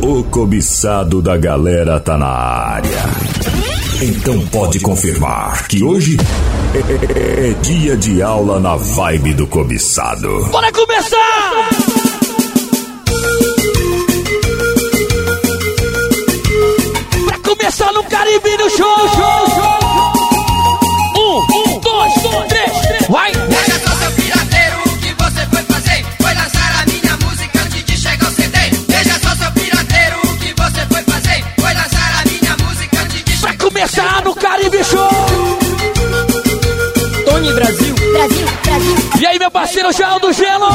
O cobiçado da galera tá na área. Então pode confirmar que hoje é dia de aula na vibe do cobiçado. Bora começar! Pra começar no Caribe no show! 1, 2, 3, vai! Veja só, seu pirateiro, o que você foi fazer? Foi lançar a minha música antes de chegar o CD. Veja só, seu pirateiro, o que você foi fazer? Foi lançar a minha música antes de chegar. Pra começar no Caribe Show! Tony Brasil. E aí, meu parceiro Gel do Gelo?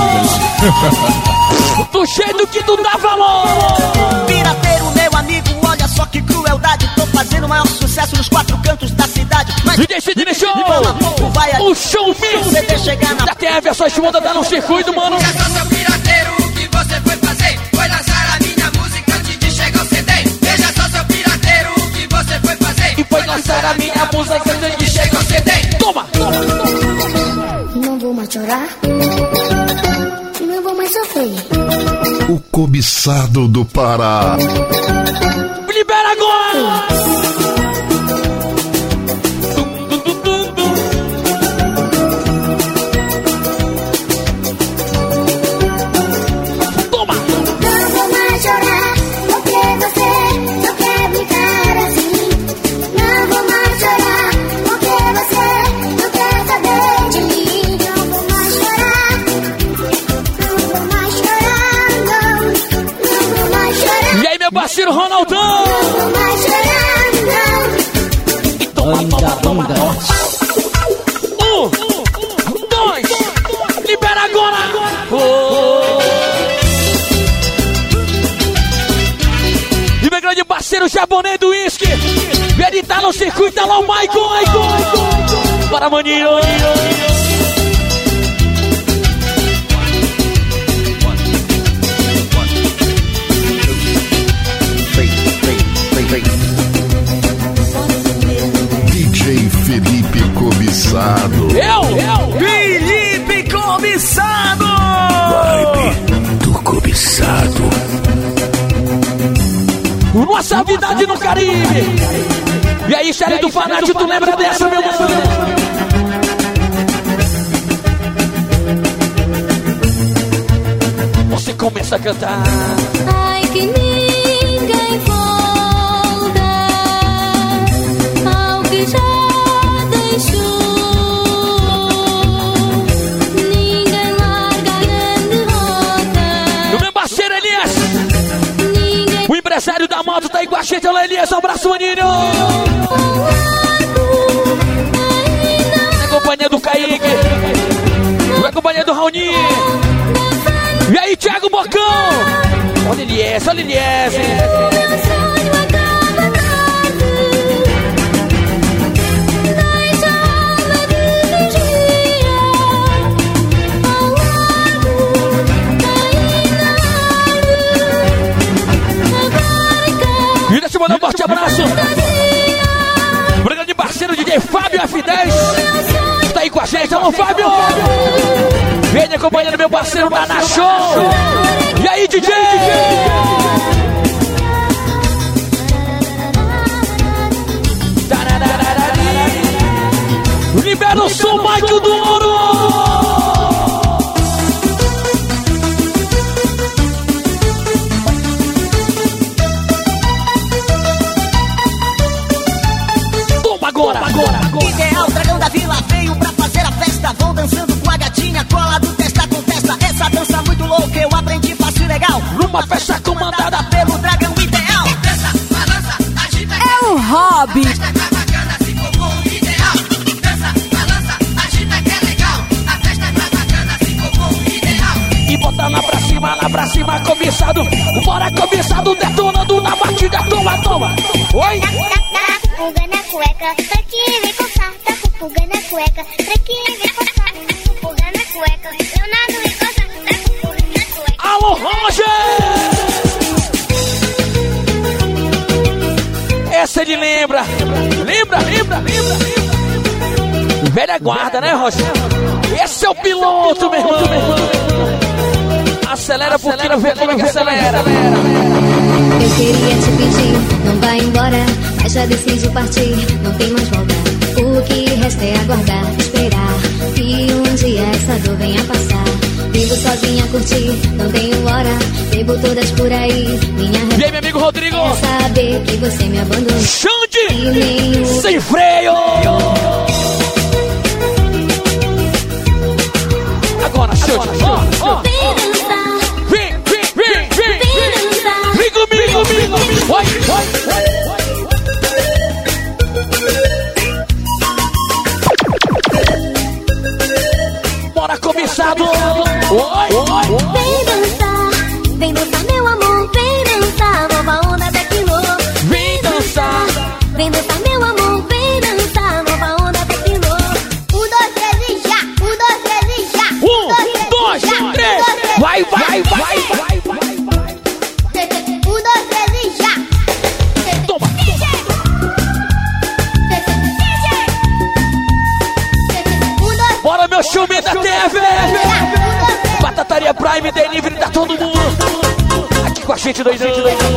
Do jeito que tu dá valor! Pirateiro, meu amigo, olha só que crueldade. Tô fazendo o maior sucesso nos 4 cantos da cidade. Mas DJ Sidney Show! O show mix! Já tem a versão chuva, tá no circuito, mano! Veja só, seu pirateiro, o que você foi fazer? Foi lançar a minha música antes de chegar o CD. Veja só, seu pirateiro, o que você foi fazer? E foi lançar a minha música antes de chegar o CD. Toma! Não vou mais chorar, não vou mais sofrer. O cobiçado do Pará. Libera agora! Toma! Não vou mais chorar, porque você não quer brincar assim. Não vou mais chorar, porque você não quer saber de mim. Não vou mais chorar, não vou mais chorar, não vou mais chorar. E aí, meu parceiro Ronaldão? Não vou mais chorar, não. E toma! 1, 2, libera agora! E meu grande parceiro japonês do uísque, ele tá no circuito, tá lá o Michael! Bora, maninho! DJ Felipe Cobiçado. Felipe Cobiçado! Vibe do cobiçado. Nossa Vidade no Caribe! E aí, série do Fanático, tu lembra dessa, meu mano? Você começa a cantar. Ai, que ninguém volta ao que já deixou. Ninguém larga a grande rota. O meu parceiro Elias, o empresário da moto, tá aí com a gente. Olha, Elias, um abraço, maninho. Na companhia do Kaique, na companhia do Raoni. E aí, Thiago Bocão. Olha Elias, olha Elias. Meu sonho acaba tarde. Deixa a alma dirigir ao lago E deixa eu mandar um forte abraço pro grande parceiro DJ Fábio F10. Tá aí com a gente, alô Fábio. Vem acompanhando meu parceiro Naná Show. E aí, DJ? Libera o som, Michael do Ouro. Toma agora. Ideal, dragão da vila veio pra fazer a festa. Vou dançando com a gatinha, cola do testa com testa. Essa dança muito louca, eu aprendi fácil e legal. Numa festa comandada pelo dragão ideal. Dança, balança, agita. É o hobby. Festa tá bacana, se for bom, ideal. Dança, balança, agita que é legal. A festa tá bacana, se for bom, ideal. e botar lá pra cima, cobiçado. Bora cobiçado, detonando na batida. Toma. Oi? Tá com pulga na cueca, pra que vem coçar? Tá com pulga na cueca, pra que vem coçar? Tá com pulga na cueca, eu nado e coça. Tá com pulga na cueca. Alô, Roger! Essa ele lembra. Lembra. Velha guarda, né, Roger? Esse é o piloto, meu irmão. Acelera porque não vê como é que acelera. queria te pedir, não vai embora, mas já decidiu partir, não tem mais volta. O que resta é aguardar, esperar que um dia essa dor venha passar. Vivo sozinha a curtir, não tenho hora, bebo todas por aí. Minha E aí, meu amigo Rodrigo? é saber que você me abandonou. Xande! E nenhum Sem freio! Agora, Xande! vem dançar, Vem! vem dançar. Vem comigo! Vai! Bora, cobiçado! Vem dançar meu amor, vem dançar, nova onda tecno. Vem dançar! Vem dançar meu amor, vem dançar, nova onda tecno. 1, 2, 3 e já, 1, 2, 3 e já. 1, 2, 3! Vai! 1, 2, 3 e já. Toma! Bora, meu chume da TV! Batataria Prime Delivery da todo mundo! Aqui com a gente, doidinho!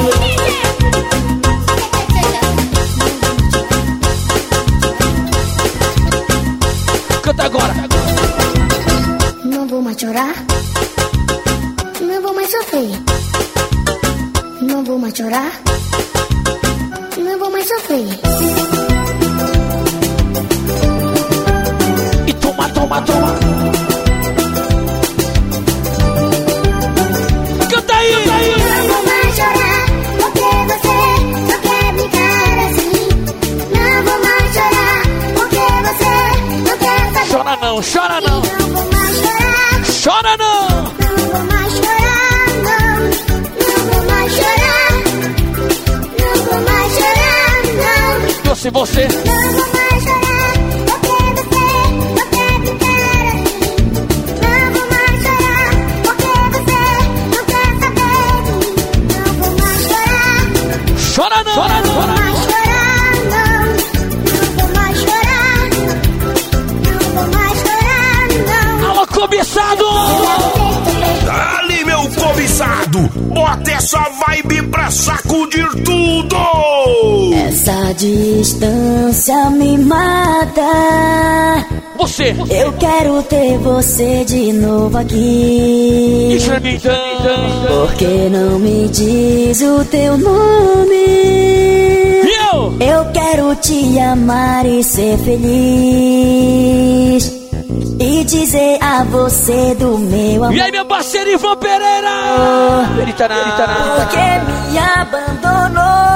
Canta agora! Não vou mais chorar, não vou mais sofrer. Não vou mais chorar, não vou mais sofrer. E toma! Canta aí! Não vou mais chorar, porque você não quer brincar assim. Não vou mais chorar, porque você não quer saber. Chora não! Não vou mais chorar, Chora não! não vou mais chorar, não. Não vou mais chorar, não vou mais chorar, não. Se você... Não vou mais chorar, porque você não quer brincar assim. Não vou mais chorar, porque você não quer saber de mim. Não vou mais chorar, Chora não! não vou mais chorar, não. Não vou mais chorar, não vou mais chorar, não. Alô, cobiçado! Dali, meu cobiçado! Bota essa vibe pra sacudir tudo! Essa distância me mata. Você! Eu quero ter você de novo aqui. Isso é mim, então. Por que não me diz o teu nome? Eu quero te amar e ser feliz. E dizer a você do meu amor. E aí, meu parceiro Ivan Pereira? Ele tá na... Porque me abandonou.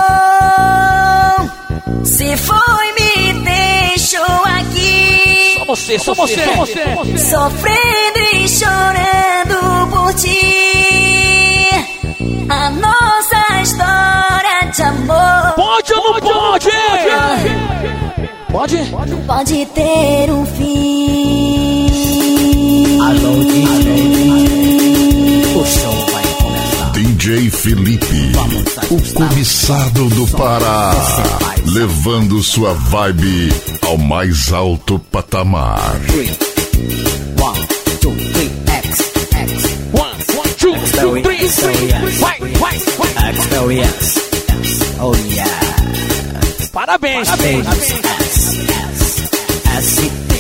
Se foi, me deixou aqui. Só você. Sofrendo e chorando por ti. A nossa história de amor Pode ou não pode? Pode? pode ter um fim. O show vai começar. DJ Felipe, o cobiçado do Pará, levando sua vibe ao mais alto patamar. 3, 1, 2, 3, X. 1, 2, 3, vai! Experience. Oh yeah. Parabéns! ST.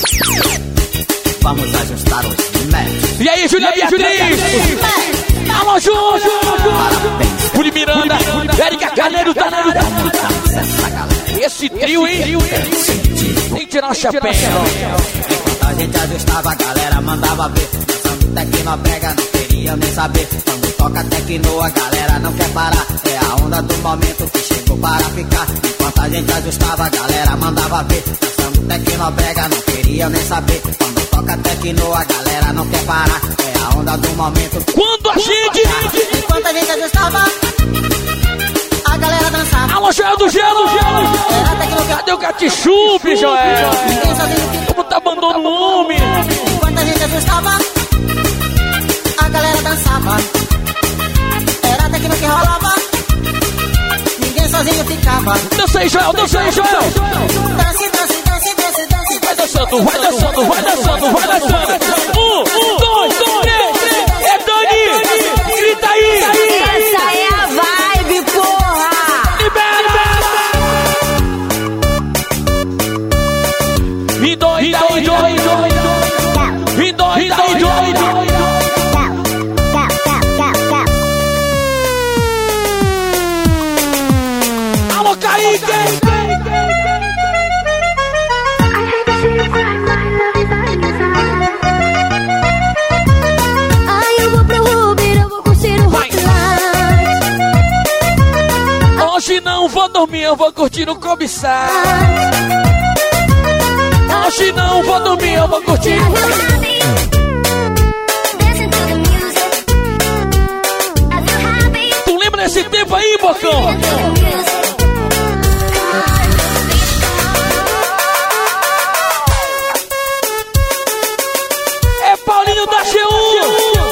Vamos ajustar os métodos. E aí, Júlia Beatriz? Alô, Júlio! Parabéns. Júlio Miranda, Érica Carneiro, Danado. Esse trio, hein? Tem que tirar o chapéu. Enquanto a gente ajustava, a galera mandava ver. Dançando tecno, brega, não queria nem saber. Quando toca tecno, a galera não quer parar. É a onda do momento que chegou para ficar. Enquanto a gente ajustava, a galera mandava ver. Dançando tecno, brega, não queria nem saber. Quando toca tecno, a galera não quer parar. É a onda do momento. Quando a gente... Enquanto a gente ajustava, a galera dançava. Alô, Joel do Gelo! Cadê o ketchup, Joel? Como tá abandonando o homem? Enquanto a gente ajustava, a galera dançava. Era até que no que rolava, ninguém sozinho ficava. Dança aí, Joel! Dance, dance, dance, dance, dance, dance. Vai dançando! 1, 2, 3, é Dani! Grita aí! Essa é a vibe, pô! Ai, eu vou pro Uber, eu vou curtir o Hotline. Hoje não vou dormir, eu vou curtir o cobiçar. Hoje não vou dormir, eu vou curtir. Tu lembra desse tempo aí, Bocão? É Paulinho da G1.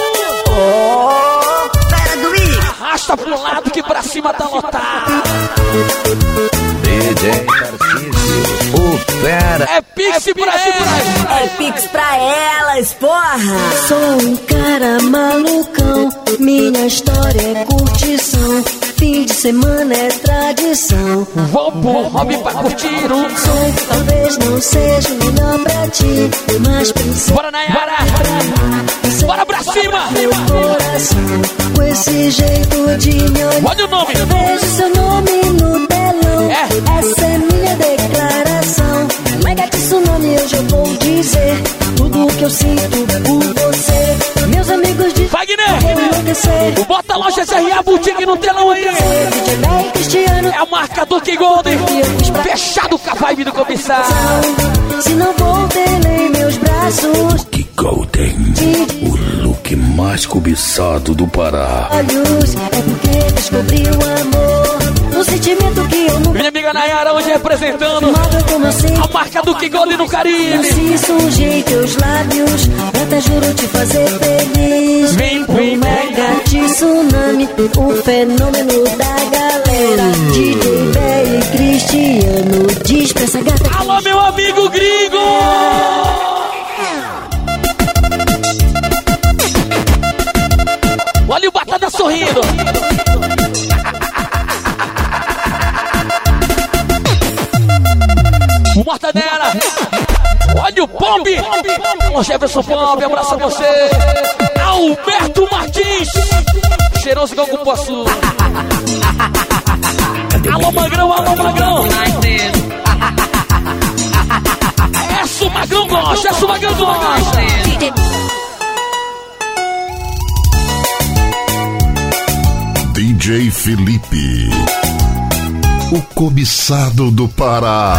Pera do I. Arrasta pro lado que pra cima tá lotado. DJ Tarcísio, o fera. É Pix pra elas. É Pix pra elas, porra. Sou um cara malucão, minha história é curtição. Fim de semana é tradição. Vou pro hobby pra curtir um Som talvez não seja o melhor pra ti, mas pensei. Bora, Nayara! Bora pra cima! Meu coração, com esse jeito de me olhar. Olha o nome! Vejo seu nome no telão. É. Essa é minha declaração. Mega tsunami, hoje eu vou dizer tudo o que eu sinto por você. Meus amigos dizem Wagner! que eu vou enlouquecer. Bota a loja SRA Boutique no telão aí! DJ Bem Cristiano, É a marca do King Golden! Fechado com a vibe do cobiçar! se não vou ter nem meus braços. Que Golden, o look mais cobiçado do Pará. Olhos, é porque descobri o amor. Um sentimento que eu nunca Minha amiga Nayara hoje representando amava como eu sei. a marca do King Golden no Caribe! Se sujei teus lábios, até juro te fazer feliz. Vem, O vem, mega tsunami, o fenômeno da galera. DJ Bé e Cristiano, diz pra essa gata. Alô, meu amigo gringo! Olha o Batata sorrindo! O Mortadela! Olha o Pop! O Jefferson Pop, abraço a você! Alberto Martins! Cheiroso igual com poço! Alô, Magrão, alô, Magrão! Essa o Magrão gosta, essa o Magrão gosta! DJ Felipe, o cobiçado do Pará.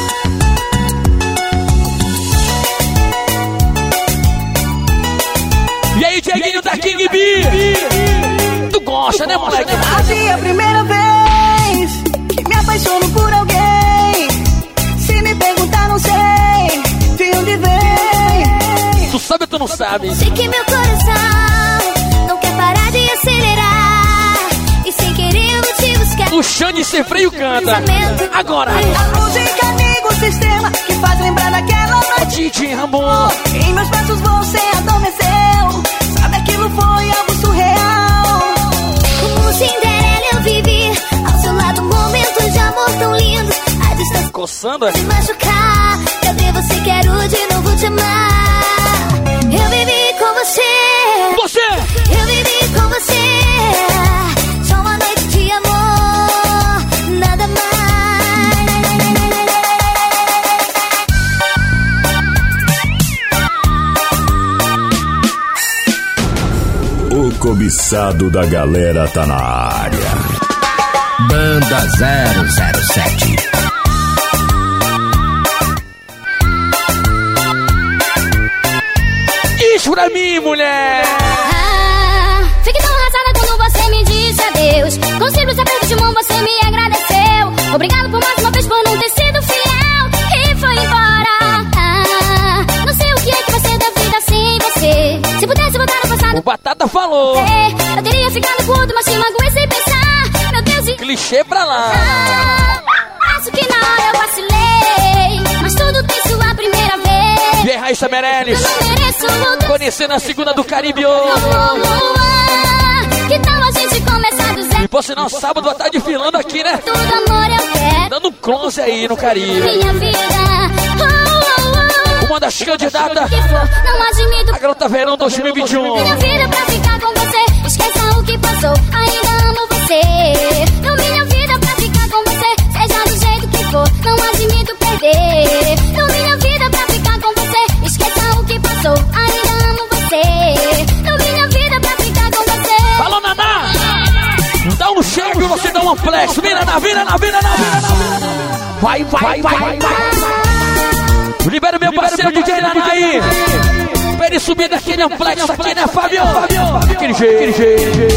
E aí, Dieguinho da King B? Tu gosta, né, moleque? Assim é a primeira vez que me apaixono por alguém. Se me perguntar, não sei de onde vem. Tu sabe ou tu não sabe? Sei que meu coração não quer parar de acelerar. E sem querer eu vou te buscar. O Xande sem freio canta. Agora! A música amigo, o sistema que faz lembrar daquela noite. Didi Ramon. Em meus braços você adormeceu. Sabe, aquilo foi algo surreal. Como Cinderela eu vivi ao seu lado momentos de amor tão lindos. A distância Coçando? se machucar. Cadê você? Quero de novo te amar. Eu vivi com você. Você! Eu vivi com você. Só uma noite de amor, nada mais. O cobiçado da galera tá na área. Banda 007. Isso pra mim, mulher! Fiquei tão arrasada quando você me disse adeus. Com simples aperto de mão você me agradeceu. Obrigado por mais uma vez por não ter sido fiel. E foi embora. Não sei o que é que vai ser da vida sem você. Se pudesse voltar no passado, O Batata falou. eu teria ficado curto, mas te magoei sem pensar. Meu Deus, e... Clichê pra lá. acho que na hora eu vacilei. Mas tudo tem sua primeira vez. E aí, Raíssa Meirelles? Eu não mereço voltar. Conhecendo a segunda do Caribe. Que tal a gente começar do zero? E por sinal, sábado à tarde filando aqui, né? Tudo amor eu quero. Dando um close aí no Caribe. Minha vida. Uma das candidatas Que for, não admito. a Garota Verão 2021. Minha vida pra ficar com você. Esqueça o que passou. Ainda amo você. Dou minha vida pra ficar com você. Seja chega e você dá um flex. Vira na. Vai. Libera o meu parceiro DJ Nanai. Pra ele subir daquele amplex aqui, né, Fábio? Aquele jeito.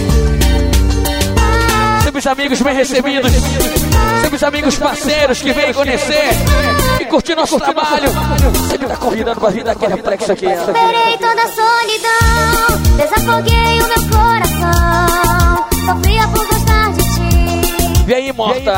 Sempre os amigos bem recebidos. Sempre os amigos parceiros que vêm conhecer e curtir nosso trabalho. Sempre tá convidando pra vir daquele amplex aqui. Superei toda a solidão, desafoguei o meu coração. Sofria por gostar de ti. E aí, morta?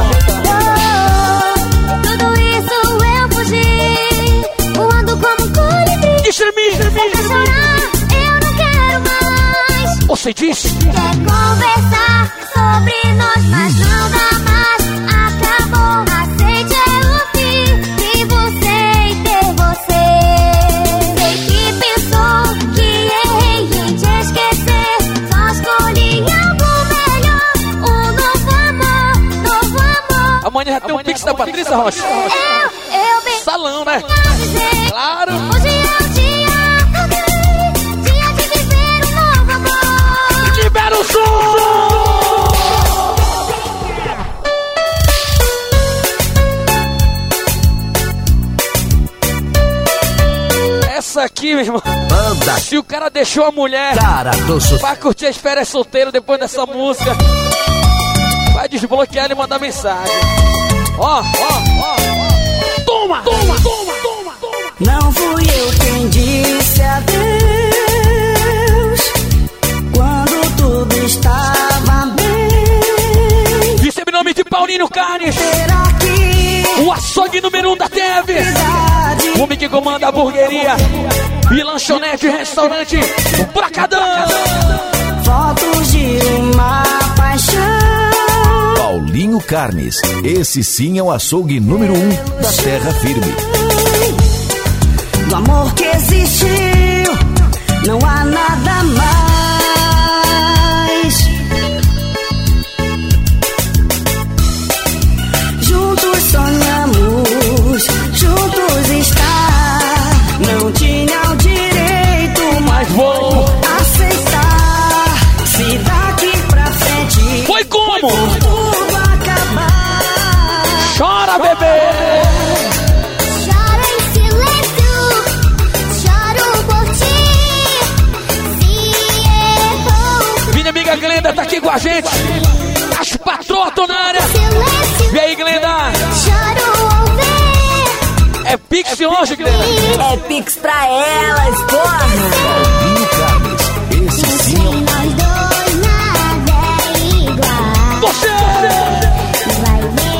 Tudo isso eu fugi, voando como um colibri. Extremista. Se é pra chorar, eu não quero mais. Você disse? Quer conversar sobre nós, mas não dá mais. Acabou, aceite o fim de você e ter você. Sei que pensou que errei em te esquecer. Só escolhi algo melhor, um novo amor. Amanhã já tem um pix da Patrícia Rocha. Eu bem Salão, né? dizer. Claro. Hoje é o dia de viver um novo amor. Libera o som! Essa aqui, meu irmão. Banda Se o cara deixou a mulher Cara do Sucesso. pra curtir as férias solteiro depois dessa música, vai desbloquear e mandar mensagem. Ó. Toma. Não fui eu quem disse adeus quando tudo estava bem. Recebe o nome de Paulinho Carnes, Será que o açougue número 1 da TV. O homem que comanda a hamburgueria e lanchonete e restaurante Bracadão. fotos de uma paixão? Paulinho Carnes. Esse sim é o açougue número 1 da Terra Firme. Do amor que existiu, não há nada mais. Juntos sonhamos, juntos estar. Não tinha o direito, mas Vou. aceitar. Se daqui pra frente Foi como? tudo acabar. Chora, bebê. Choro em silêncio, choro por ti. Se errou, Minha amiga Glenda tá aqui com a gente. As patroas tô na área. silêncio, E aí, Glenda? choro ao ver. É Pix hoje, Glenda? É pix pra elas, porra. Paulinho Carnes. Esse sim é o Nós dois nada é igual. Você! Vai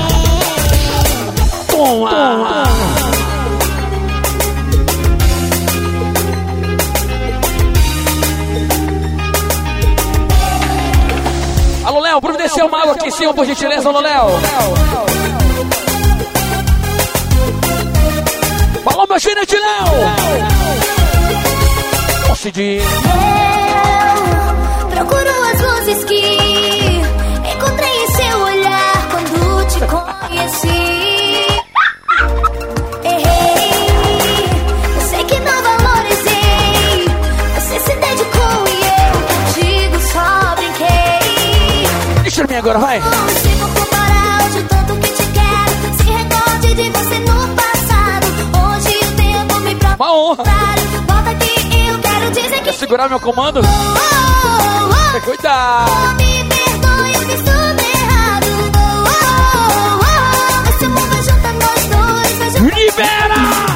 ver. Toma! Alô, Léo, providencia uma água aqui em cima, por gentileza, alô, Léo. Falou, meu gerente, Léo. Posso de... Eu procuro as luzes que encontrei em seu olhar quando te conheci. Errei, eu sei que não valorizei. Você se dedicou e eu contigo só brinquei. Deixa em mim agora, vai. Não consigo comparar hoje o tanto que te quero. Se recorde de você no passado. Hoje o tempo me prova. Uma honra. Volta aqui, eu quero dizer que. Quer segurar meu comando? Cuidado. Me perdoe, eu fiz tudo errado. Esse mundo junta nós dois. Libera!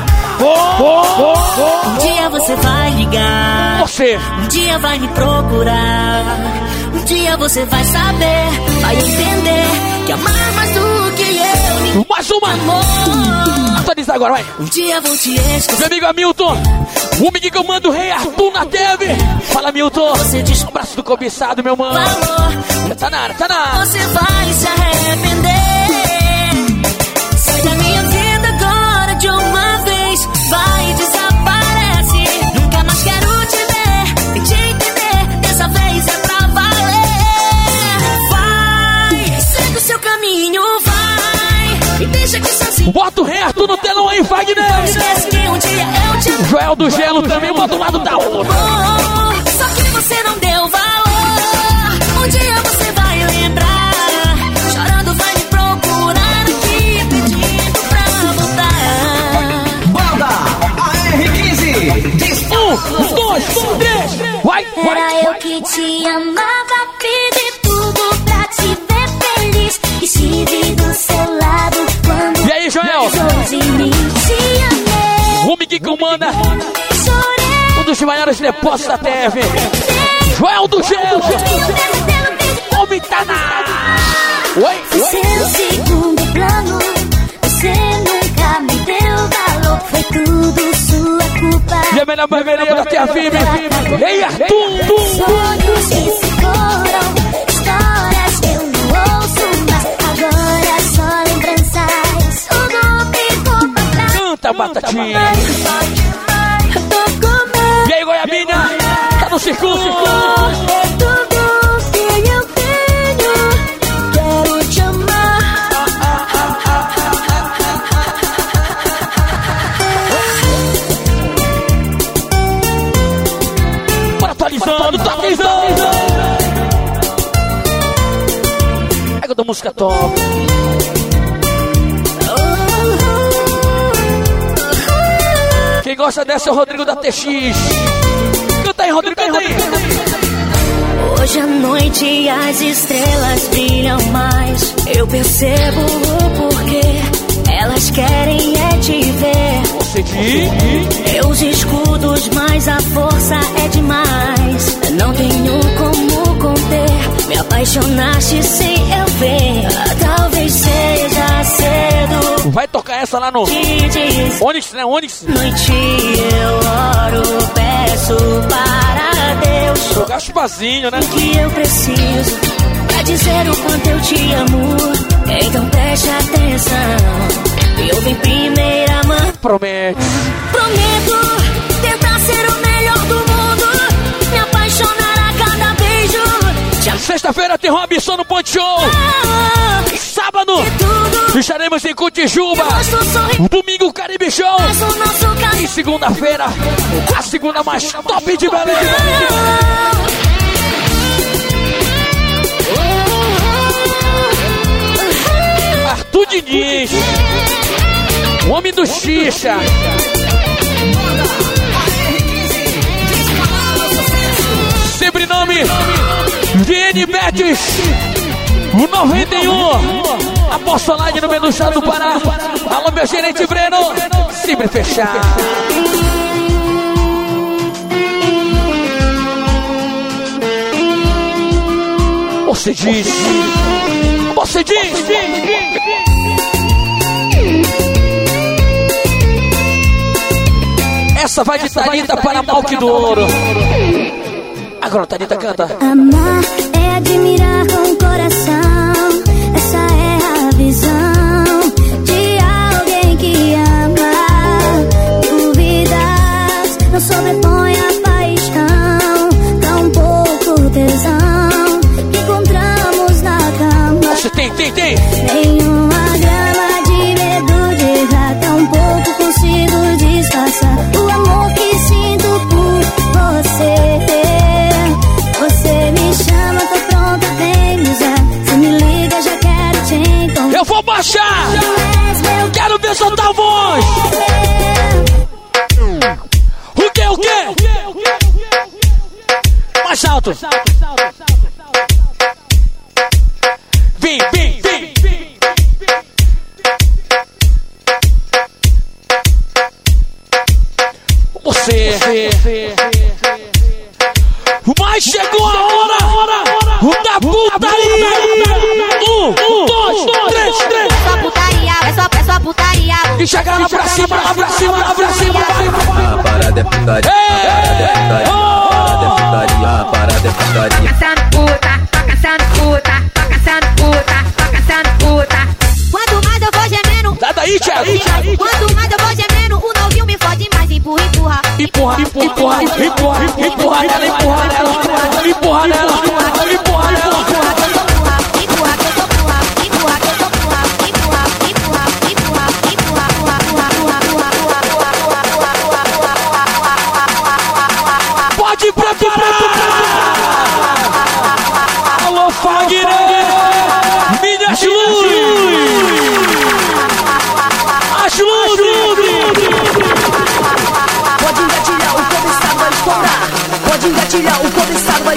Um dia você vai ligar, Você! um dia vai me procurar, um dia você vai saber, vai entender que amar mais do que eu Mais uma! amor. Atualiza agora, vai! Um dia vou te esquecer. Meu amigo Hamilton, o homem que comanda o Rei Arthur na TV. Fala, Milton. Você diz Um abraço do cobiçado, meu mano. valor, Tá na área, tá na área. você vai se arrepender. Sai da minha vida agora de uma vez, vai e desaparece. Nunca mais quero te ver e te entender. Dessa vez é pra valer. Vai, segue o seu caminho, vai. E deixa que sozinho. Bota o Rei Arthur no telão aí, Wagner. Esquece que um dia eu te amo. Joel do Gelo também, bota do lado da outra. Só que você não deu valor. Um dia você vai lembrar. que te amava, fiz de tudo pra te ver feliz. Estive do seu lado quando E aí, Joel? precisou de mim. Te amei, Rume que comanda chorei. um dos maiores depósitos da TV. Joel do Gelo. Homem tá na... Oi? Seu segundo plano, você nunca me deu valor. Foi tudo sua culpa. E a melhor barbearia da Tia Vive. Ei, Arthur! Sonhos que se foram, histórias que eu não ouço mais. Agora só lembranças, tudo ficou pra trás. Canta, Batatinha. Tô com medo. E aí, Goiabinha? Tá no circuito. É tudo que eu tenho. Quero te amar. Bora atualizando, tá atualizando. Pega da música top. Quem gosta dessa é o Rodrigo da TX. Canta aí, Rodrigo, canta aí. Hoje à noite as estrelas brilham mais. Eu percebo o porquê. Elas querem é te ver. Você diz? Meus escudos, mas a força é demais. Não tenho como conter. Me apaixonaste sem eu ver. Talvez seja cedo. Vai tocar essa lá no Te diz. Onix, né? Onix. Noite eu oro, peço para Deus Gaspazinho, né? que eu preciso pra dizer o quanto eu te amo. Então preste atenção, eu vim primeira mão. Promete. Prometo tentar ser o melhor do mundo, me apaixonar a cada beijo. Te amar Sexta-feira tem Robson no Ponte Show. Sábado tudo. estaremos em Cotijuba. Rosto sorrindo, Domingo Caribe Show. faz o nosso E caminho. segunda-feira, a segunda mais top de Belém. Arthur Diniz, o homem do xixa. Sobrenome VN Betis, o 91. Apostolagem no meio do estado do Pará. Alô, meu gerente Breno. Sempre fechado. Você diz. Você diz. Essa vai de Thalita para Malque do Ouro. Agora, Thalita, canta. Amar é admirar com o coração. Essa é a visão de alguém que ama. Dúvidas não sobrepõe a paixão. Tão pouco tesão que encontramos na cama. Você tem. Nenhuma grama de medo de errar. Tão pouco consigo disfarçar o amor que sinto por você. Você me chama, tô pronta, vem me usar. Se me liga, já quero te encontrar. Eu vou baixar. Tu és meu Quero ver soltar a voz. O quê? Mais alto. Vem. Você. Mas chegou a hora da putaria. 1, 2, 3. só putaria, é só putaria. E chegar lá pra cima. A parada é putaria, a parada é putaria. Tô caçando puta. Quanto mais eu vou gemendo, Dá daí, Thiago. quanto mais eu vou gemendo, o novinho me fode mais. Empurra. Empurra nela. Pode preparar.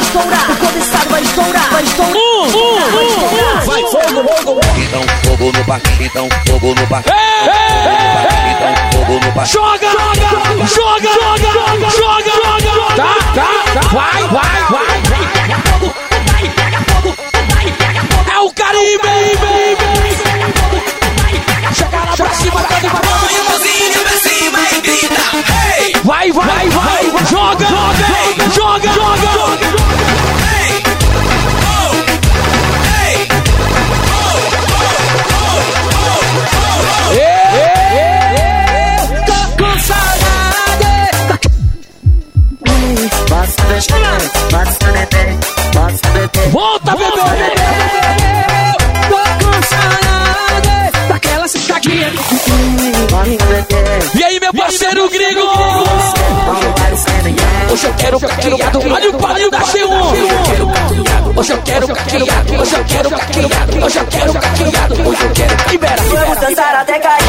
estourar, o cobiçado vai estourar, vai estourar. Vai fogo, fogo. Então fogo no parque, então fogo no parque. Então fogo no parque. Joga! Tá. Vai. É o Caribe! Chega lá pra cima, tá devagar. Põe a mãozinha pra cima e grita. Hey! Vai! Joga! Hey! Tô com saudade. Volta, bebê! Tô com saudade daquela sentadinha. E aí, meu parceiro gringo? Hoje eu quero caqueado. Olha o palio da C1. Hoje eu quero caqueado. Libera. Vamos dançar até cair.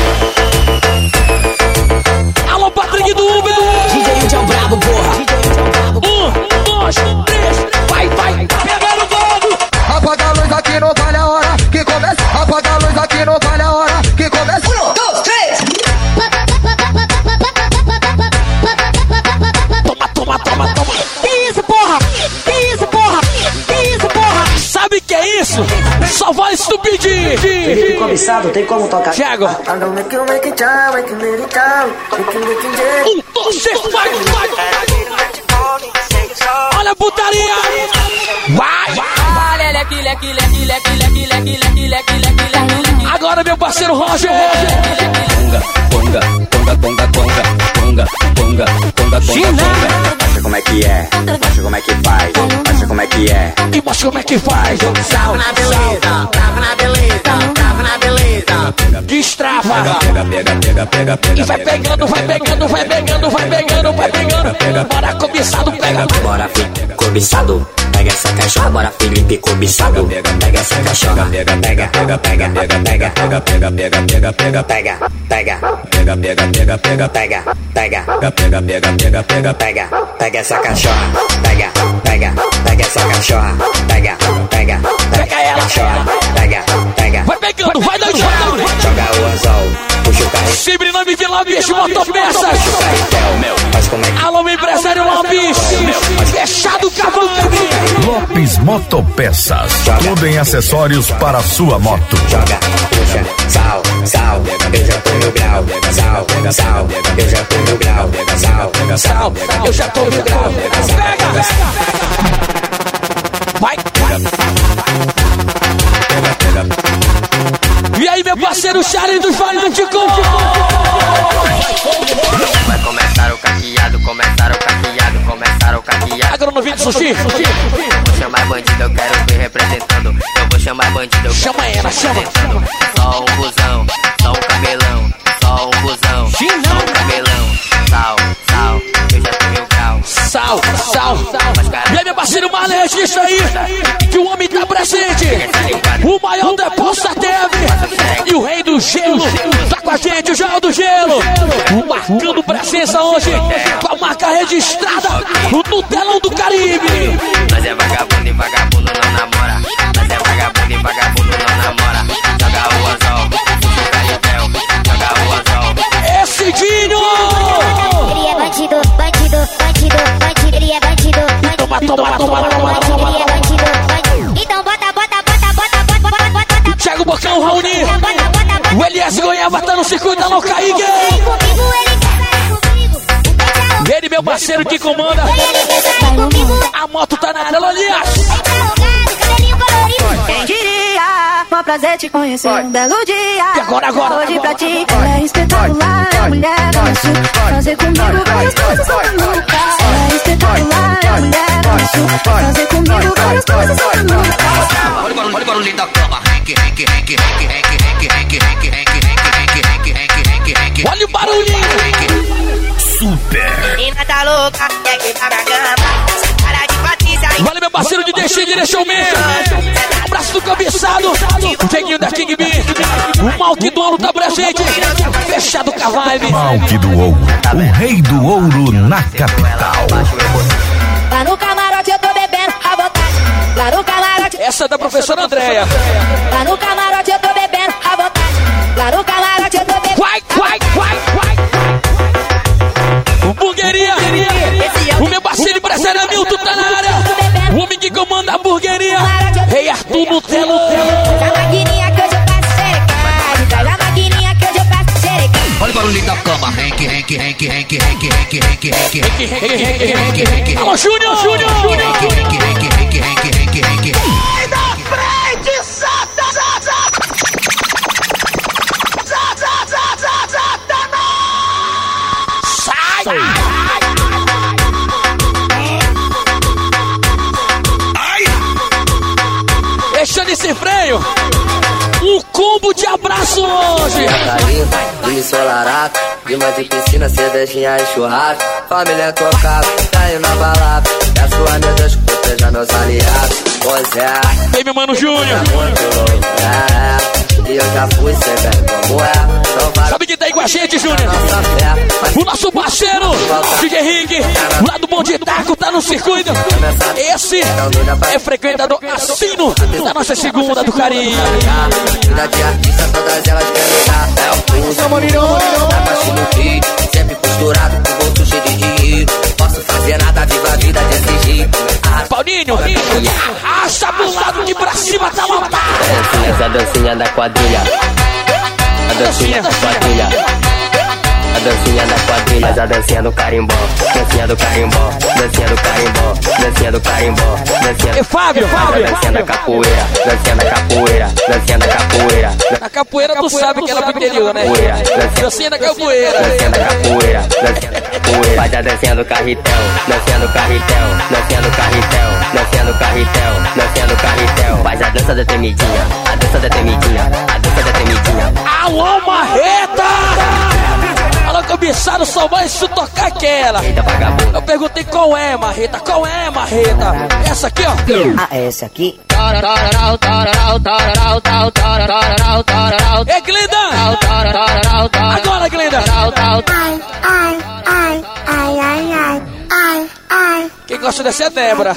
Alô, Patrick do Uber. DJ Indião Brabo, porra. 1, 2, 3, vai. Pegaram todo. Apaga a luz aqui, não vale a hora que começa. Apaga a luz aqui, não vale a hora que começa. 1, 2, 3. Toma. Que isso, porra? Sabe o que é isso? Só vai se tu pedir. Felipe Cobiçado, tem como tocar? Thiago. 1, 2, 3, vai. Olha a putaria. Vai. Agora meu parceiro Roger. Conga. Mostra como é que é, mostra como é que faz, mostra como é que é. E mostra como é que faz. Trava na beleza. Destrava. Pega. E vai pegando. Bora, cobiçado, pega. Bora, cobiçado. Pega essa cachorra, bora Felipe Cobiçado. Pega essa cachorra, pega. Pega essa cachorra, pega essa cachorra, pega ela, cachorra, pega. Vai pegando, vai dando. Joga o anzol, puxa o carretel. Sobrenome Vila Bicho, motopeças. Faz como é que Alô, empresário Lopes. Fechado, Cavani. Lopes Motopeças. Tudo em acessórios para sua moto. joga, puxa, sal, eu já tô no grau, sal, eu já tô no grau, sal, Eu já tô no grau. Pega. Vai. E aí, meu parceiro Charlie dos Fanáticos. Vai começar o caqueado, Agora no vídeo, Sushi. Eu vou chamar bandido, eu quero ver representando. Eu vou chamar bandido, eu Chama quero ela, ver chama. representando. Só um busão, só um cabelão. Só um busão, só um cabelão. Sal, eu já tô mil grau. Sal. E aí, meu parceiro Malete, isso aí. Que o homem tá presente. O maior depósito da teve. E o rei do gelo. Tá com a gente, o João do Gelo. Marcando presença hoje. Com a marca registrada no telão do Caribe. Mas é vagabundo e vagabundo não namora. Mas é vagabundo e vagabundo não namora. Joga o anzol, puxa o carretel. Joga o anzol. Esse Dinho. Ele é bandido. Ele é bandido. Toma. Ele é bandido. Então bota. Thiago Bocão, Raoni. O Elias Goiaba tá no circuito da Locaígue. Vem comigo, ele quer sair comigo. Ele, meu parceiro que comanda. Ele quer sair comigo. A moto tá na área, alô, Elias. Interrogado, cabelinho colorido. Quem diria, um prazer te conhecer, um belo dia. E agora. Hoje pra ti, ela é espetacular, é mulher do sul. Fazer comigo várias coisas só nunca. Ela é espetacular, é mulher do sul. Fazer comigo várias coisas só nunca. Olha o barulho da cama. Olha o barulhinho. Super. Menina tá louca, quer que vá pra cama. Para de Patrícia. Valeu, meu parceiro de deixa Direction Man. Abraço do cabeçado. O Jeguinho da King B. O Malk do Ouro tá presente. Fechado com a vibe. Malk do Ouro. O rei do ouro na capital. Lá no camarote eu tô bebendo, a Essa é da professora Andréia. Lá no camarote eu tô bebendo à vontade. Lá no camarote eu tô bebendo. Vai. Hamburgueria. O meu parceiro empresário Milton tá na área. O homem que comanda a hamburgueria. Rei Arthur Nutella. A maquininha que hoje eu faço xerecagem. Traz a maquininha que hoje eu faço xerecagem. Olha o barulho da cama. Renque. Alô, Júnior. Sai da frente, Satanás! Sai! Deixando esse freio. Um combo de abraço hoje. De ensolarado, clima de piscina, cervejinha e churrasco. Família tocada, tá indo na balada. Peço a meu Deus que proteja meus aliados. Pois é, Ei, meu mano Júnior. muito louco, e eu já fui, sei bem como é. Então vai Sabe quem tá aí com a gente, Júnior? nossa fé. Mas O nosso parceiro, DJ Henrique, lá do Bom de Taco, tá no circuito. Esse é frequentador assino da nossa segunda do Carinho. vida de artista, todas elas querem dar. É o pulso, na baixo no beat, sempre posturado com o bolso cheio de dinheiro. Posso fazer nada, viva a vida desse jeito. Paulinho, arrasta pro lado que pra cima tá lotado. Essa dancinha da quadrilha. A dancinha da quadrilha. A dancinha da quadrilha. Faz a dancinha do carimbó. Dancinha do carimbó. Dancinha do carimbó. Dancinha do carimbó. Dancinha E Fábio. dancinha da capoeira. Dancinha da capoeira. Dancinha da capoeira. Na capoeira tu sabe que ela é pro interior, né? Dancinha da capoeira. Dancinha da capoeira. Dancinha da capoeira. Faz a dancinha do carretel. Dancinha do carretel. Dancinha do carretel. Dancinha do carretel. Dancinha do carretel. Faz a dança da tremidinha. A dança da tremidinha. A dança da tremidinha. Alô, Marreta! Alô, cobiçado, só vai se tocar aquela. Eu perguntei qual é, Marreta? Qual é, Marreta? Essa aqui, ó. Ah, é esse aqui? Ei, Glenda! Agora, Glenda! Quem gosta dessa é Débora.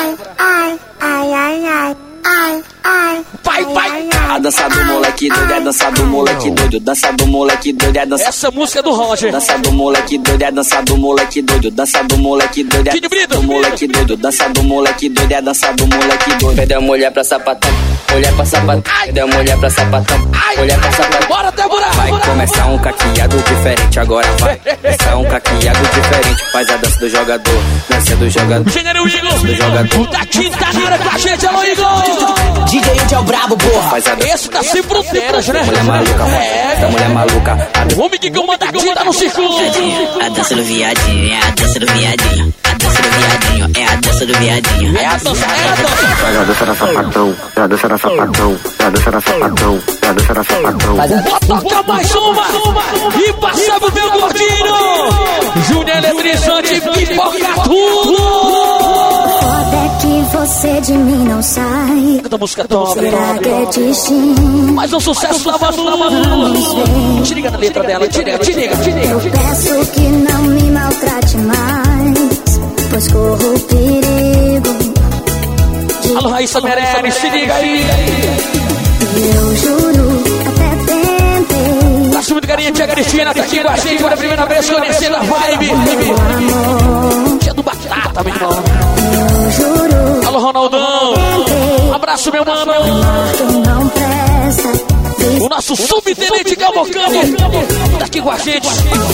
Vai! A dança do moleque doido é dança do moleque doido. Dança do moleque doido é dança. Essa música é do Roger. Dança do moleque doido é dança do moleque doido. Dança do moleque doido é dança do moleque doido. Dança do moleque doido é dança do moleque doido. Pede a mulher pra sapatão, mulher pra sapatão. Pede a mulher pra sapatão, mulher pra sapatão. Bora, Débora! Vai começar um caqueado diferente, agora vai. Começar um caqueado diferente. Faz a dança do jogador, dança do jogador. Gênero Igor! Do jogador. O da Quinta na área com a gente, alô, Igor! DJ Udi é o brabo, porra. Faz a dança. Esse tá sem fronteiras, né? Mulher maluca, essa mulher maluca. O homem que comanda a Quinta no circuito. A dança do viadinho, é a dança do viadinho. A dança do viadinho, é a dança do viadinho. É a dança, Faz a dança da sapatão. É a dança da sapatão. É a dança da sapatão. É a dança da sapatão. Toca mais uma e passava o meu gordinho. Júnior eletrizante, pipoca tudo. Foda é que você de mim não sai. Canta música top. Será que é destino? Mais um sucesso da Manu. Te liga na letra dela, te liga. Eu peço que não me maltrate mais, pois corro perigo. Alô, Raíssa Meirelles, se liga aí. Eu juro, até tentei. Tá subindo carinha, tia Cristina, tá aqui com a gente pela primeira vez, conhecendo a vibe. Tia do Batata, meu irmão. Eu juro. Alô, Ronaldão. Abraço, meu mano. Não presta. O nosso subtenente Galvocani tá aqui com a gente.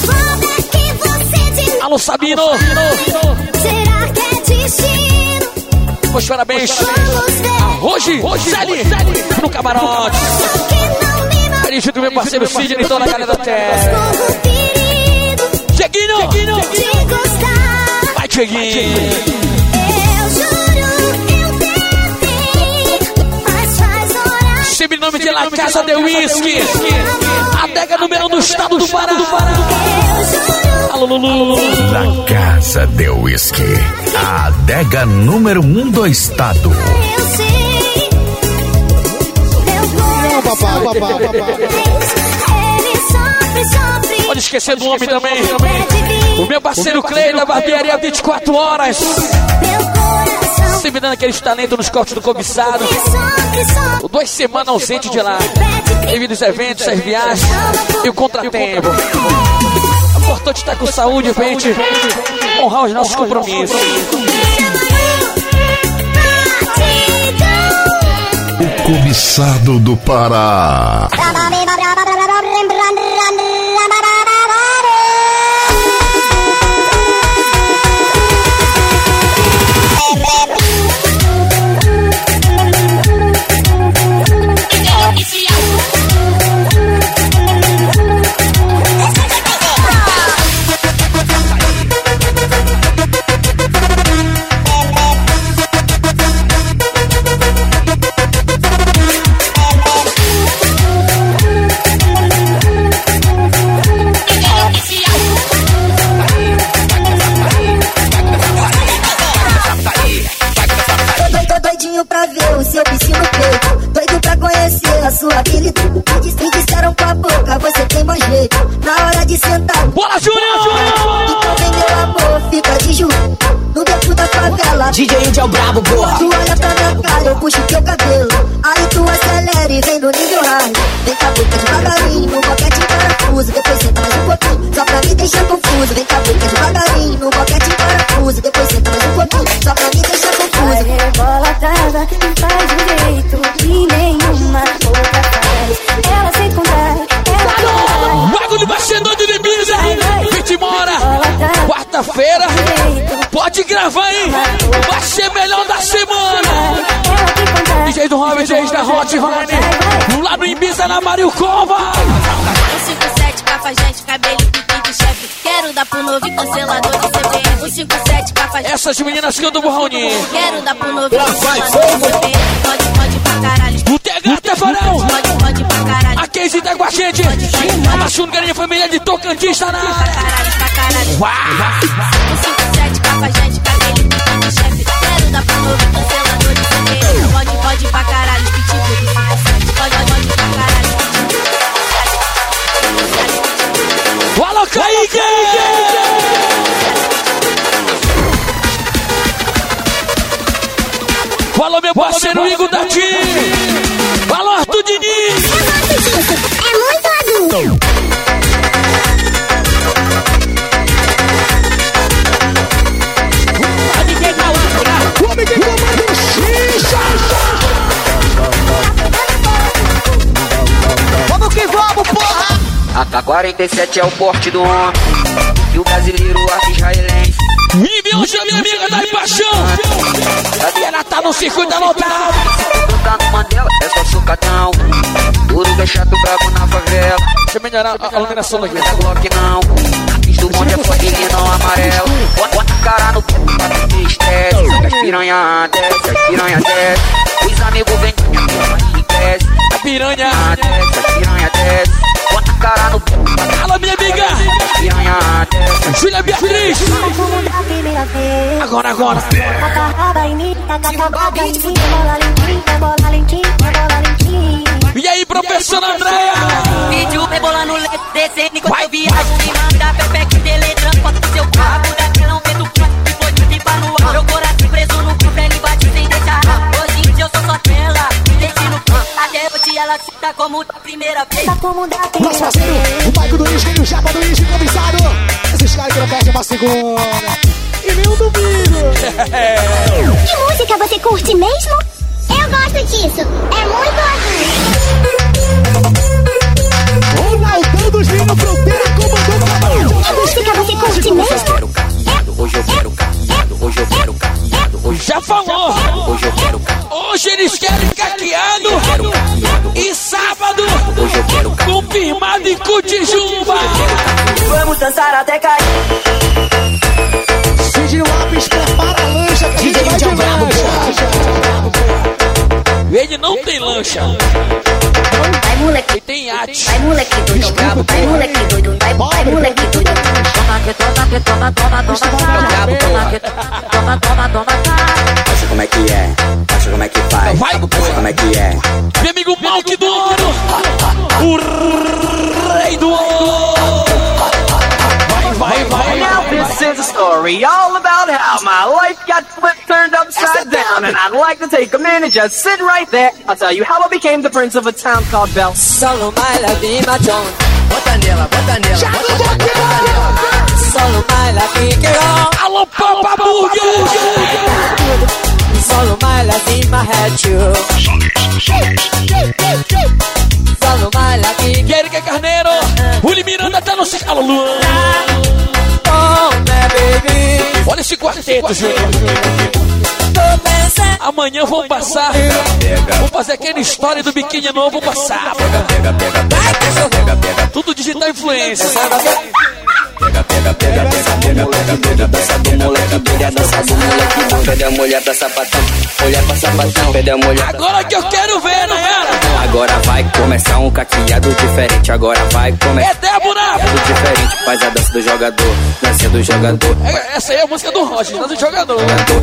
Alô, Sabino. Será que é destino? Meus parabéns. Hoje, Celi, no camarote. Dirigido do meu parceiro Sidney, toda a galera da terra. Cheguinho. Vai, Cheguinho. Nome de La Casa de Whisky, a adega número 1 do estado do Pará. Alô, Lulu. La Casa de Whisky, a adega número 1 do estado. Pode esquecer do homem também. O meu parceiro Clay da barbearia 24 horas. Sempre dando aqueles talentos nos cortes do cobiçado. 2 semanas ausente de lá, devido aos eventos, às viagens e o contratempo. É importante estar com saúde pra gente honrar os nossos compromissos. O cobiçado do Pará. Pra ver o seu bicho no peito, doido pra conhecer a sua habilidade. Me disseram com a boca, você tem mais jeito. Na hora de sentar, bora, Júnior! Então vem meu amor, fica de joelho no beco da favela. DJ Índio é o brabo, porra. Tu olha pra minha cara, eu puxo teu cabelo. Aí tu acelera e vem no nível high. Vem com a boca devagarinho, no boquete em parafuso. Depois senta mais um pouquinho, só pra me deixar confuso. Vem com a boca devagarinho, no boquete em parafuso. Depois senta mais um pouquinho, só pra me deixar confuso. Vai rebolatada e faz direito que nenhuma outra faz. Ela sem contar, ela Bagulho bastidor de Ibiza, Vitimora, quarta-feira, pode gravar aí, vai ser melhor da semana. DJ do Robin, DJ da Hot Rony, lá no Ibiza, na Mariucova. 157 cafajeste, cabelo pique de chefe. Quero dar pro novo cancelador de CPF. 157 cafajeste. Essas meninas cantam do Raoni. Quero dar pro novo cancelador de CPF. Pode pra caralho. O Tegata Farão. Pode pra caralho. A Casey tá com a gente. A Machungarinha Família de Tocantins tá na área. Pra caralho. 157 cafajeste, cabelo pique de chefe. Quero dar pro novo cancelador de CPF. Pode pra caralho. Pitbull. Pode pra caralho. Alô, Kaique! Alô, meu parceiro Igor da Tim! Alô, Arthur Diniz! É muito adulto! Vamos que vamos, porra! AK-47 é o porte do homem e o brasileiro arco-israelense. Nível hoje, minha amiga da Paixão. Ela tá no circuito da lotada. Se tá no Mandela, é só sucatão. Tudo é chato, brabo na favela. Deixa eu melhorar a iluminação daqui. Glock não. A pista do bonde é forte não amarelo. Bota a cara no pé pra ter estresse. As piranha desce, as piranha desce. Os amigos vêm e cresce. A piranha desce, as piranha desce. Bota a cara no pé. Alô, minha amiga. As piranha desce. Júlia Beatriz. Agora. E aí, professora Andréia? Vídeo rebolando leite, descendo enquanto eu viajo. Me manda pepeque, teletransporta pro seu cabo. Daquela vento que foi de pipa no ar. Meu coração preso no cu, ele bate sem deixar. Hoje em dia eu sou só tela, me deixe no cu. Até hoje ela cita como da primeira vez. Nosso parceiro, o Maico do Isque e o Chapa do Isque improvisado. Esses caras que não perdem uma segunda. E nem um domingo. Que música você curte mesmo? Eu gosto disso. É muito adulto. O Naldão dos Linhos Fronteira comandou pra baixo. Que música você curte mesmo? Hoje eu quero caqueado, hoje eu quero caqueado. Já falou. Hoje eu quero caqueado. Hoje eles querem caqueado. E sábado, confirmado em Cutijumba. Vamos dançar até cair. Cid Lopes prepara a lancha. DJ vai de lancha. Ele não tem lancha. Vai moleque, ele tem iate. Vai moleque doido, brabo. Vai moleque doido, vai moleque doido. Toma que toma que toma, toma, toma, toma. Acha como é que é? Acha como é que faz? Vai, acha como é que é? Meu amigo Malk do Ouro. O rei do ouro. Vai. Now this is a story all about how my life got flipped, turned upside down. And I'd like to take a minute, just sit right there. I'll tell you how I became the prince of a town called Bell. Solo baila Dima John. Bota nela, bota nela, bota nela. Solo baila Piqueirão. Alô, Papa Burger. Solo baila Dima Hatchu. Solo baila Piqueirão. Erika Carneiro. Willy Miranda tá no Alô, Luan. Olha esse quarteto, gente. Amanhã vão passar. Vou fazer aquela história do biquíni novo. Vou passar. Tudo digital influência. Pega, dança do moleque doido, é dança do moleque doido. Pede a mulher pra sapatão, mulher pra sapatão. Pede a mulher pra... Agora que eu quero ver, não era? Agora vai começar um caqueado diferente. Agora vai começar. É Débora! Diferente, faz a dança do jogador, dança do jogador. Essa aí é a música do Roger, dança do jogador.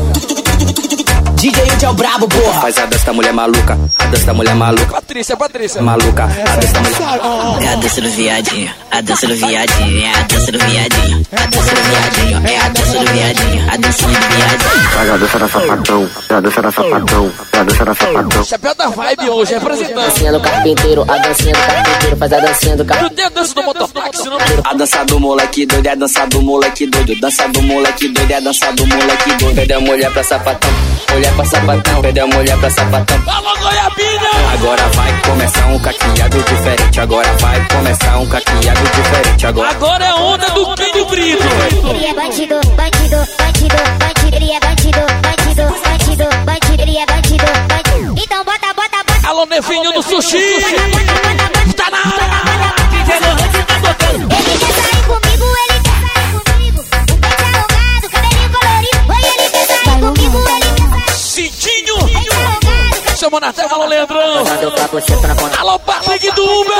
DJ Índio é o brabo, porra. Faz a dança da mulher maluca, a dança da mulher maluca. Patrícia. Maluca, a dança da mulher. É a dança do viadinho, a dança do viadinho, é a dança do viadinho, a dança do viadinho, é a dança do viadinho, a dança do viadinho. Faz a dança da sapatão, é a dança da sapatão, é a dança da sapatão. Chapéu da Vibe hoje, representando. Dancinha do carpinteiro, a dancinha do carpinteiro, faz a dancinha do carpinteiro. Não tem a dança do mototáxi, não. A dança do moleque doido, é a dança do moleque doido. Dança do moleque doido, é a dança do moleque doido. Pede a mulher pra sapatão, mulher pra sapatão. Pede a mulher pra sapatão. Alô, Goiabina! Agora vai começar um caqueado diferente. Agora vai começar um caqueado diferente. Agora é a onda do Quinho Brito. Ele é bandido, bandido, bandido, bandido. Ele é bandido, bandido, bandido, bandido. Ele é bandido, bandido. Então bota, bota, bota. Alô, Nevinho do Sushi. Tá na área. Ele quer sair comigo, ele quer sair comigo. O peito alongado, cabelinho colorido. Oi, ele quer sair comigo, ele quer sair. Cintinho. Chamou na tela, alô, Leandrão. Alô, Patrick do Uber.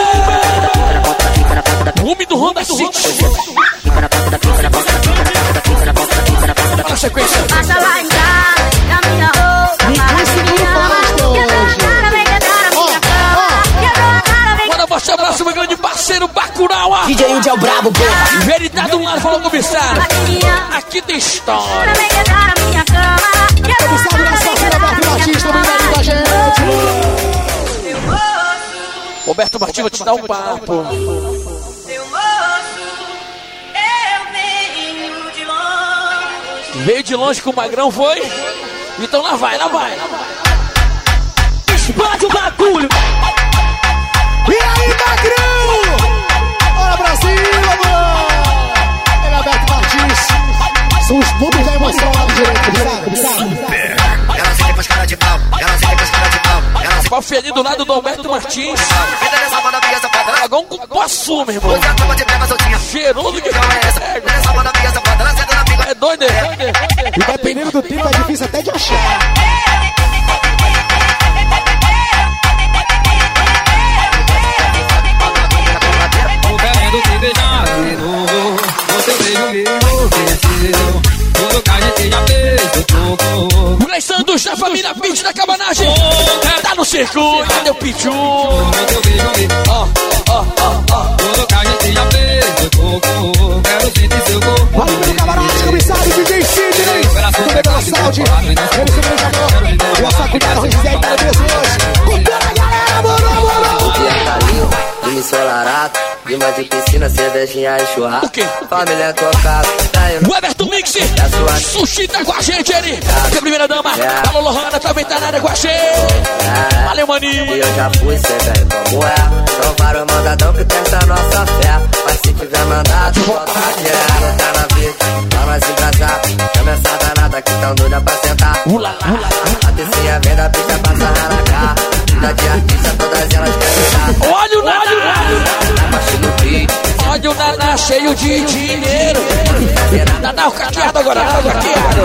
Rume do Honda City. Olha a sequência. Passa lá em casa, na minha roupa. Bora mostrar o abraço, meu grande parceiro Bacurau. DJ Índio é o brabo, porra. Veridade do lado, falou comissário. Aqui tem história. Comissário da Safira, Roberto Batista, obrigado da gente. Roberto Martins, vou te dar um papo. Veio de longe com o Magrão, foi? Então lá vai, lá vai. Explode o bagulho. E aí, Magrão? Bora pra cima, mano. Ele é Roberto Martins. São os bobos da emoção lá do direito, Super. Ela sempre faz cara de pau, ela sempre faz cara de pau. Pau feliz do lado do Alberto Martins. Agora um cupuaçu, meu irmão. Cheiroso que é doido, é? E dependendo do tempo é difícil até de achar. Querendo te beijar de novo, você beijo me enlouqueceu. Tudo que a gente já fez, eu tô com. Mulher Santos da família Pitch da cabanagem. Tá no circuito, cadê o Pichu? Tudo que a gente já fez, eu tô com. Quero sentir seu corpo. Valeu, meu camarada, comissário DJ Sidney. Do Mega Saúde. Ele sobre o amor. E a sacudada, Gisele, para pessoas. Cultura, galera, morou. O dia tá lindo, clima ensolarado. Clima de piscina, cervejinha e churrasco. Família tocada, o Everton Mix, Sushi tá com a gente, ele. Que a primeira dama, alô, Lohana, também tá na área com a gente. Valeu, maninho. E eu já fui, cê velho como é. São vários mandadão que testam a nossa fé. Mas se tiver mandado, vontade é. Tá na vida, pra nós embrasar. Chama essa danada que tão doida pra sentar. A terceira vez da pista pra sarranacar. Vida de artista, todas elas querem dar. Olha o Naná. Olha o Naná cheio de dinheiro. Naná, o caqueado agora, o caqueado.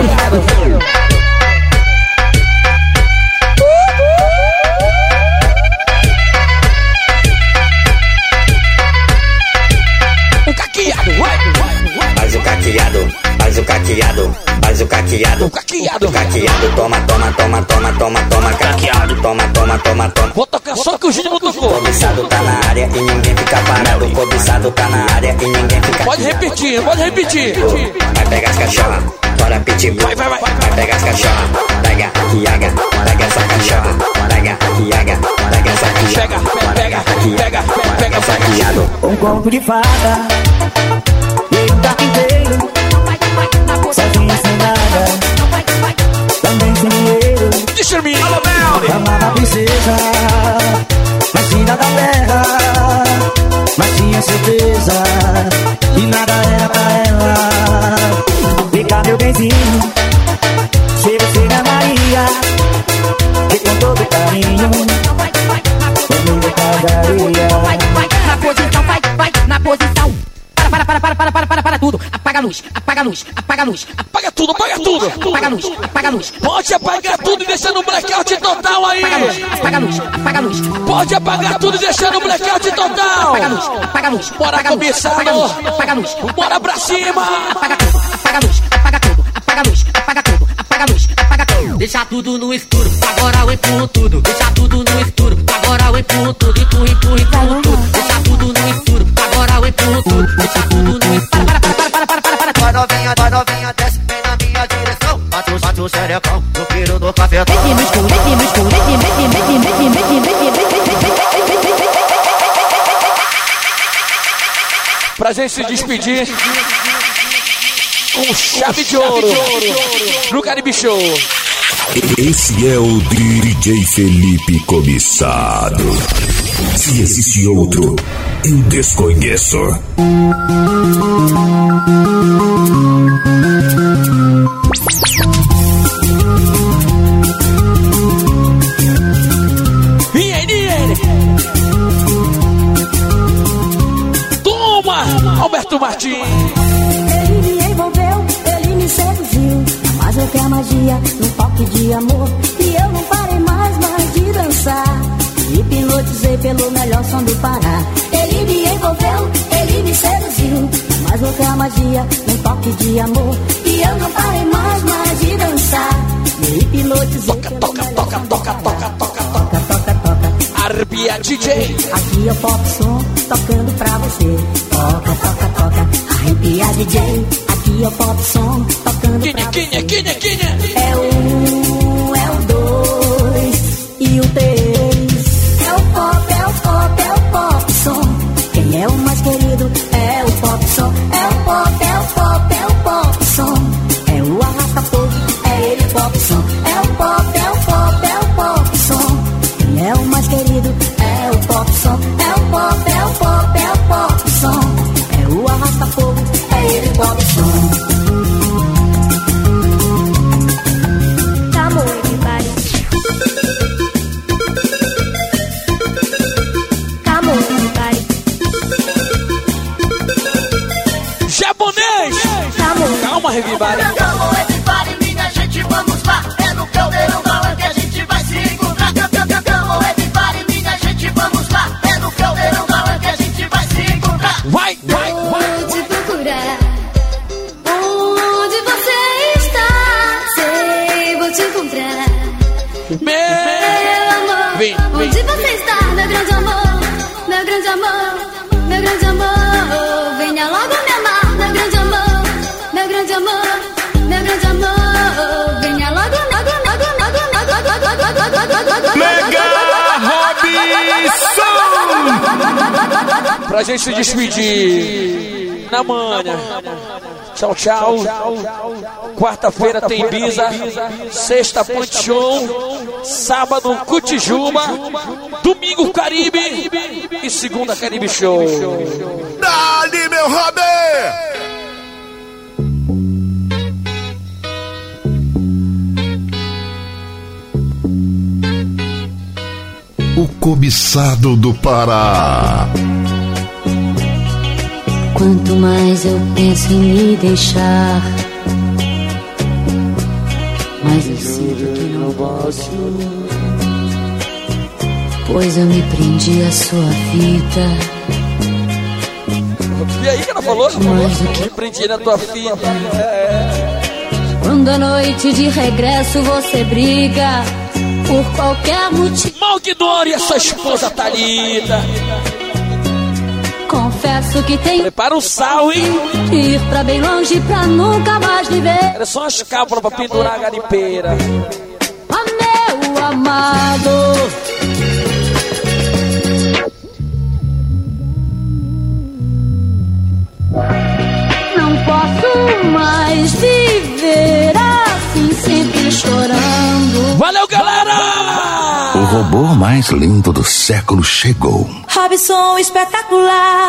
O caqueado, faz o caqueado, faz o caqueado, faz o caqueado. O caqueado, toma, toma, toma, toma, craqueado. Toma. Vou tocar só que o Júnior não tocou. Cobiçado tá na área e ninguém fica parado. Cobiçado tá na área e ninguém fica Pode repetir. Vai pegar as cachorra, bora pitbull. Vai pegar as cachorra, pega a quiaga, pega essa cachorra, pega a quiaga, pega essa cachorra, pega essa quiaga. Um conto de fada, e um carpinteiro, sozinho sem nada, também sem dinheiro. Amava a princesa, mas tinha da terra, mas tinha certeza que nada era pra ela. Vem cá, meu benzinho, se você me amaria, e com todo carinho, comigo casaria. Na posição, vai, na posição. Para tudo. Apaga a luz. Apaga tudo. Apaga a luz. Pode apagar tudo e deixar no blackout total aí. Apaga a luz. Pode apagar tudo e deixar no blackout total. Apaga a luz. Bora começar. Apaga a luz. Bora pra cima. Apaga a luz. Deixa tudo no escuro, agora eu empurro tudo. Deixa tudo no escuro, agora eu empurro tudo. Empurro tudo. Deixa tudo no escuro, agora eu empurro tudo. Deixa tudo no escuro. Vai novinha, desce bem na minha direção. Bate o xerecão, no filho do cafetão. Aqui no escuro. Pra gente se despedir com chave de ouro no Caribe Show. Esse é o DJ Felipe Cobiçado. Se existe outro, eu desconheço. E ele? Toma, Alberto Martins. Ele me envolveu, ele me seduziu. Mas eu quero magia, um toque de amor. E eu não parei mais de dançar. Me hipnotizei pelo melhor som do Pará. Ele me envolveu, ele me seduziu. Mas eu quero magia, um toque de amor. E eu não parei mais de dançar. Me hipnotizei pelo melhor som do Pará. Toca. Arbia DJ. Aqui é o pop som, tocando pra você. Toca. Arrepia DJ. Aqui é o pop som, tocando pra você. Quinha. É o 1, é o 2 e o 3. É o pop som. Quem é o mais querido é o pop som. É o pop som. É o arrasta-fogo, é ele pop som. É o pop som. Quem é o mais querido é o pop som. É o pop som. É o arrasta-fogo, é ele pop som. Calma, everybody. Calma, everybody, minha gente, vamos lá. É no Caldeirão da Lã que a gente vai se encontrar. Calma, everybody, minha gente, vamos lá. É no Caldeirão da Lã que a gente vai se encontrar. Vai. Vou te procurar. Onde você está? Sei, vou te encontrar. Meu amor, vem. Onde você está, meu grande amor? Meu grande amor, meu grande amor. Venha logo me amar, meu grande amor. Meu grande amor, meu grande amor. Venha logo. Mega Robinson! Pra gente se despedir na manhã. Tchau. Quarta-feira tem Bisa. Sexta, Ponte Show. Sábado, Cutijuba. Domingo, Caribe. E segunda, Caribe Show. Dali, meu Robin! O cobiçado do Pará. Quanto mais eu penso em me deixar, mas eu sinto que não posso, pois eu me prendi à sua vida. E aí que ela falou? Me prendi na tua vida. Quando a noite de regresso você briga por qualquer motivo. Mal que dore a sua esposa Thalita. Confesso que tem. Prepara o sal, hein? Ir pra bem longe pra nunca mais viver. Era só as cábulas pra pendurar a garimpeira. Meu amado, não posso mais viver assim, sempre chorando. Valeu, galera! O robô mais lindo do século chegou. Robson espetacular.